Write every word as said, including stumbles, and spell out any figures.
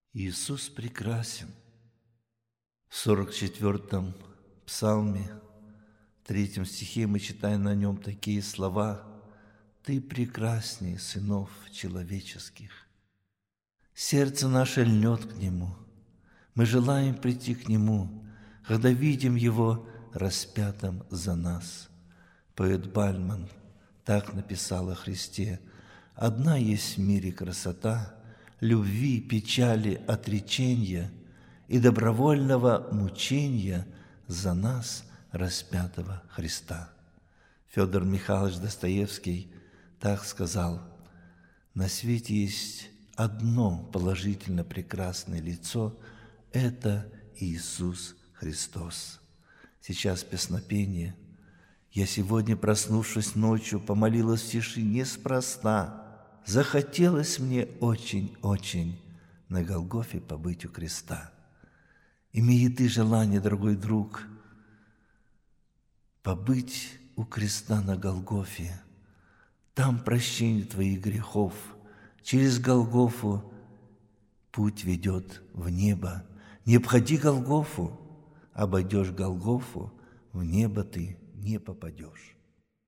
Иисус прекрасен. В сорок четвёртом псалме, третьем стихе мы читаем на нем такие слова: «Ты прекрасней сынов человеческих». Сердце наше льнет к Нему. Мы желаем прийти к Нему, когда видим Его распятым за нас. Поэт Бальман так написал о Христе: «Одна есть в мире красота любви, печали, отречения и добровольного мучения за нас, распятого Христа». Федор Михайлович Достоевский так сказал: «На свете есть одно положительно прекрасное лицо – это Иисус Христос». Сейчас песнопение. «Я сегодня, проснувшись ночью, помолилась в тишине неспроста. Захотелось мне очень-очень на Голгофе побыть у креста». Имея ты желание, дорогой друг, побыть у креста на Голгофе, там прощение твоих грехов, через Голгофу путь ведет в небо. Не обходи Голгофу, обойдешь Голгофу, в небо ты не попадешь.